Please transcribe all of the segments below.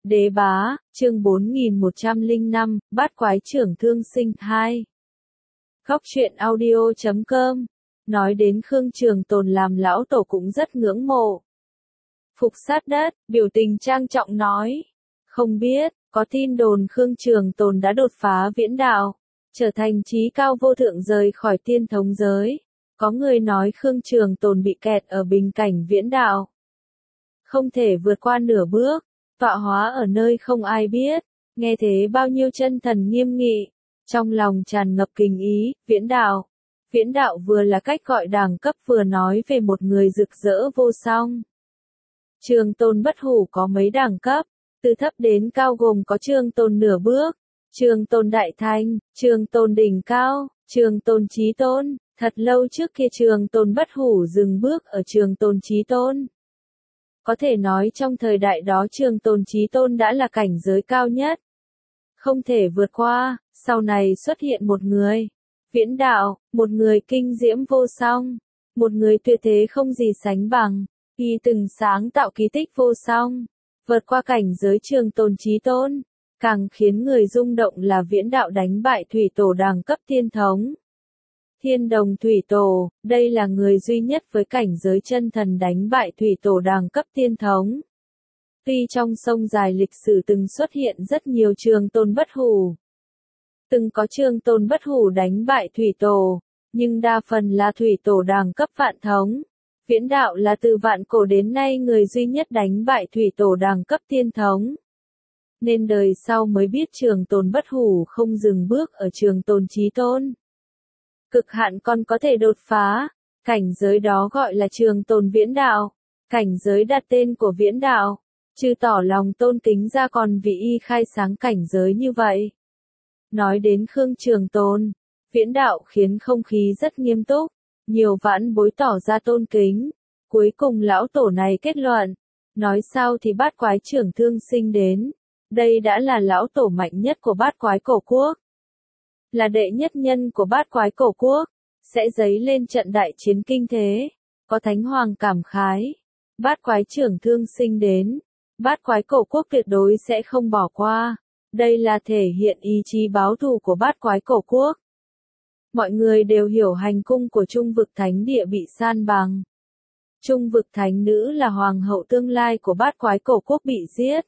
Đế bá, chương 4105, bát quái trưởng thương sinh 2. Góc truyện audio.com. Nói đến Khương Trường Tồn làm lão tổ cũng rất ngưỡng mộ. Phục sát đất, biểu tình trang trọng nói. Không biết, có tin đồn Khương Trường Tồn đã đột phá viễn đạo, trở thành chí cao vô thượng rời khỏi tiên thống giới. Có người nói Khương Trường Tồn bị kẹt ở bình cảnh viễn đạo, không thể vượt qua nửa bước, tọa hóa ở nơi không ai biết. Nghe thế bao nhiêu chân thần nghiêm nghị, trong lòng tràn ngập kinh ý. Viễn đạo. Viễn đạo vừa là cách gọi đẳng cấp, vừa nói về một người rực rỡ vô song. Trường Tôn bất hủ có mấy đẳng cấp, từ thấp đến cao gồm có Trường Tôn nửa bước, Trường Tôn đại thanh, Trường Tôn đỉnh cao, Trường Tôn chí tôn. Thật lâu trước kia Trường Tôn bất hủ dừng bước ở Trường Tôn chí tôn. Có thể nói trong thời đại đó Trường Tôn chí tôn đã là cảnh giới cao nhất, không thể vượt qua. Sau này xuất hiện một người viễn đạo, một người kinh diễm vô song, một người tuyệt thế không gì sánh bằng. Y từng sáng tạo kỳ tích vô song, vượt qua cảnh giới Trường Tôn chí tôn. Càng khiến người rung động là viễn đạo đánh bại thủy tổ đẳng cấp tiên thống. Thiên Đồng Thủy Tổ, đây là người duy nhất với cảnh giới chân thần đánh bại thủy tổ đẳng cấp tiên thống. Tuy trong sông dài lịch sử từng xuất hiện rất nhiều Trường Tôn bất hủ, từng có Trường Tôn bất hủ đánh bại thủy tổ, nhưng đa phần là thủy tổ đẳng cấp vạn thống. Viễn đạo là từ vạn cổ đến nay người duy nhất đánh bại thủy tổ đẳng cấp tiên thống. Nên đời sau mới biết Trường Tôn bất hủ không dừng bước ở Trường Tôn chí tôn. Cực hạn còn có thể đột phá, cảnh giới đó gọi là Trường Tôn viễn đạo, cảnh giới đặt tên của viễn đạo. Chư tỏ lòng tôn kính ra còn vì y khai sáng cảnh giới như vậy. Nói đến Khương Trường Tồn, viễn đạo khiến không khí rất nghiêm túc, nhiều vãn bối tỏ ra tôn kính. Cuối cùng lão tổ này kết luận, nói sao thì bát quái trưởng thương sinh đến, đây đã là lão tổ mạnh nhất của bát quái cổ quốc, là đệ nhất nhân của bát quái cổ quốc, sẽ dấy lên trận đại chiến kinh thế. Có thánh hoàng cảm khái, bát quái trưởng thương sinh đến, bát quái cổ quốc tuyệt đối sẽ không bỏ qua. Đây là thể hiện ý chí báo thù của bát quái cổ quốc. Mọi người đều hiểu hành cung của Trung Vực Thánh Địa bị san bằng. Trung Vực Thánh Nữ là hoàng hậu tương lai của bát quái cổ quốc bị giết,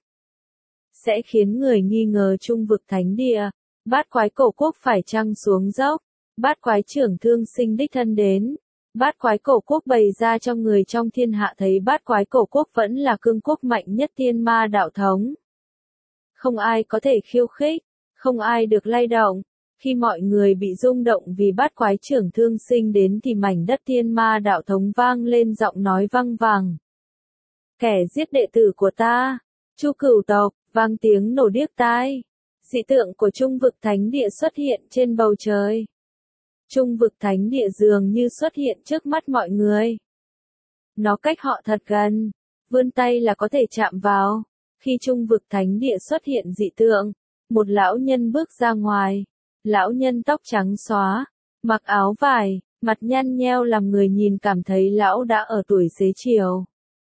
sẽ khiến người nghi ngờ Trung Vực Thánh Địa, bát quái cổ quốc phải chăng xuống dốc. Bát quái trưởng thương sinh đích thân đến, bát quái cổ quốc bày ra cho người trong thiên hạ thấy bát quái cổ quốc vẫn là cương quốc mạnh nhất thiên ma đạo thống. Không ai có thể khiêu khích, không ai được lay động. Khi mọi người bị rung động vì bát quái trưởng thương sinh đến thì mảnh đất thiên ma đạo thống vang lên giọng nói vang vàng. Kẻ giết đệ tử của ta, Chu Cửu tộc, vang tiếng nổ điếc tai. Dị tượng của Trung Vực Thánh Địa xuất hiện trên bầu trời. Trung Vực Thánh Địa dường như xuất hiện trước mắt mọi người. Nó cách họ thật gần, vươn tay là có thể chạm vào. Khi Trung Vực Thánh Địa xuất hiện dị tượng, một lão nhân bước ra ngoài. Lão nhân tóc trắng xóa, mặc áo vải, mặt nhăn nheo làm người nhìn cảm thấy lão đã ở tuổi xế chiều.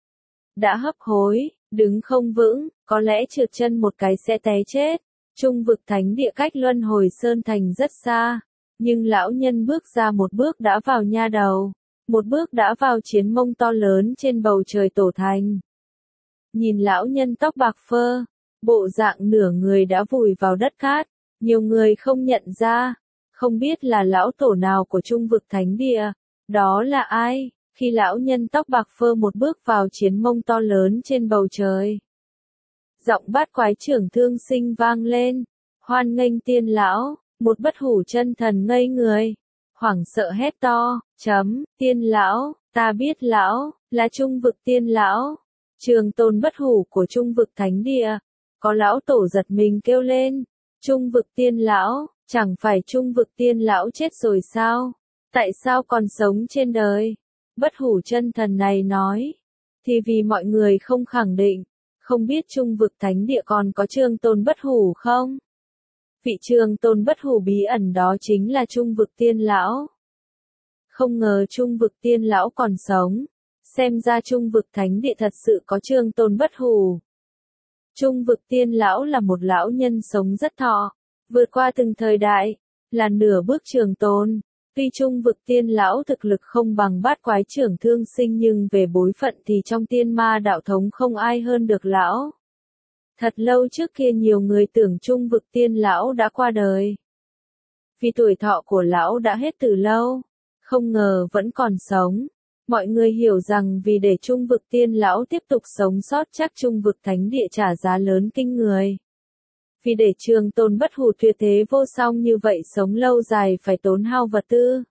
Đã hấp hối, đứng không vững, có lẽ trượt chân một cái sẽ té chết. Trung Vực Thánh Địa cách Luân Hồi Sơn Thành rất xa, nhưng lão nhân bước ra một bước đã vào nha đầu, một bước đã vào chiến mông to lớn trên bầu trời tổ thành. Nhìn lão nhân tóc bạc phơ, bộ dạng nửa người đã vùi vào đất cát, nhiều người không nhận ra, không biết là lão tổ nào của Trung Vực Thánh Địa, đó là ai. Khi lão nhân tóc bạc phơ một bước vào chiến mông to lớn trên bầu trời, giọng bát quái trưởng thương sinh vang lên, hoan nghênh tiên lão. Một bất hủ chân thần ngây người, hoảng sợ hét to, tiên lão, ta biết lão, là Trung Vực tiên lão, Trường Tôn bất hủ của Trung Vực Thánh Địa. Có lão tổ giật mình kêu lên, Trung Vực tiên lão, chẳng phải Trung Vực tiên lão chết rồi sao? Tại sao còn sống trên đời? Bất hủ chân thần này nói, thì vì mọi người không khẳng định, không biết Trung Vực Thánh Địa còn có Trường Tôn bất hủ không? Vị Trường Tôn bất hủ bí ẩn đó chính là Trung Vực tiên lão. Không ngờ Trung Vực tiên lão còn sống, xem ra Trung Vực Thánh Địa thật sự có Trường Tôn bất hủ. Trung vực tiên lão là một lão nhân sống rất thọ, vượt qua từng thời đại, là nửa bước trường tồn. Tuy trung vực tiên lão thực lực không bằng bát quái trưởng thương sinh nhưng về bối phận thì trong tiên ma đạo thống không ai hơn được lão. Thật lâu trước kia nhiều người tưởng trung vực tiên lão đã qua đời. Vì tuổi thọ của lão đã hết từ lâu, không ngờ vẫn còn sống. Mọi người hiểu rằng vì để trung vực tiên lão tiếp tục sống sót chắc trung vực thánh địa trả giá lớn kinh người. Vì để trường tồn bất hủ tuyệt thế vô song như vậy sống lâu dài phải tốn hao vật tư.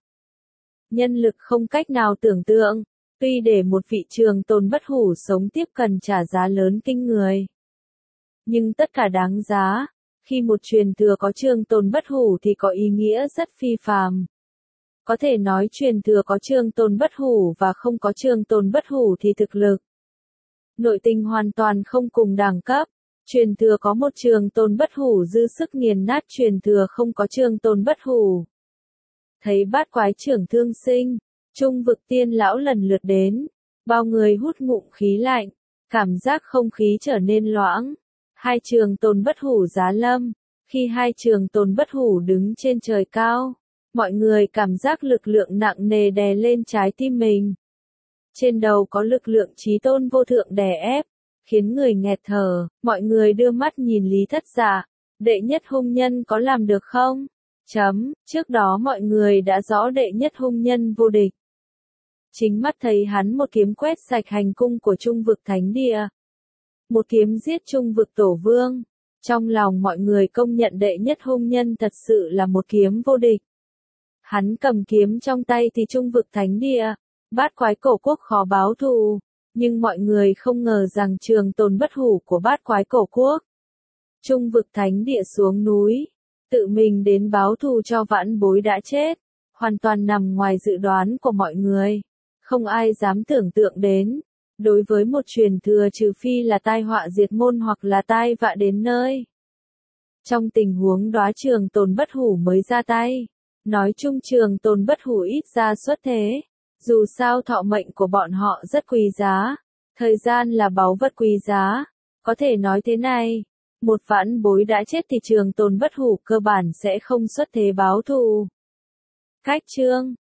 Nhân lực không cách nào tưởng tượng, tuy để một vị trường tồn bất hủ sống tiếp cần trả giá lớn kinh người. Nhưng tất cả đáng giá, khi một truyền thừa có trường tồn bất hủ thì có ý nghĩa rất phi phàm. Có thể nói truyền thừa có trường tồn bất hủ và không có trường tồn bất hủ thì thực lực, nội tình hoàn toàn không cùng đẳng cấp. Truyền thừa có một trường tồn bất hủ dư sức nghiền nát truyền thừa không có trường tồn bất hủ. Thấy bát quái trưởng thương sinh, trung vực tiên lão lần lượt đến, bao người hút ngụm khí lạnh, cảm giác không khí trở nên loãng. Hai trường tồn bất hủ giá lâm, khi hai trường tồn bất hủ đứng trên trời cao, mọi người cảm giác lực lượng nặng nề đè lên trái tim mình. Trên đầu có lực lượng chí tôn vô thượng đè ép, khiến người nghẹt thở, mọi người đưa mắt nhìn Lý Thất Dạ, đệ nhất hung nhân có làm được không? Trước đó mọi người đã rõ đệ nhất hung nhân vô địch. Chính mắt thấy hắn một kiếm quét sạch hành cung của trung vực thánh địa. Một kiếm giết trung vực tổ vương. Trong lòng mọi người công nhận đệ nhất hung nhân thật sự là một kiếm vô địch. Hắn cầm kiếm trong tay thì trung vực thánh địa, bát quái cổ quốc khó báo thù. Nhưng mọi người không ngờ rằng trường tồn bất hủ của bát quái cổ quốc. Trung vực thánh địa xuống núi, tự mình đến báo thù cho vãn bối đã chết, hoàn toàn nằm ngoài dự đoán của mọi người. Không ai dám tưởng tượng đến, đối với một truyền thừa trừ phi là tai họa diệt môn hoặc là tai vạ đến nơi. Trong tình huống đó trường tồn bất hủ mới ra tay, nói chung trường tồn bất hủ ít ra xuất thế. Dù sao thọ mệnh của bọn họ rất quý giá, thời gian là báu vật quý giá, có thể nói thế này, một vãn bối đã chết thì trường tồn bất hủ cơ bản sẽ không xuất thế báo thù. Cách chương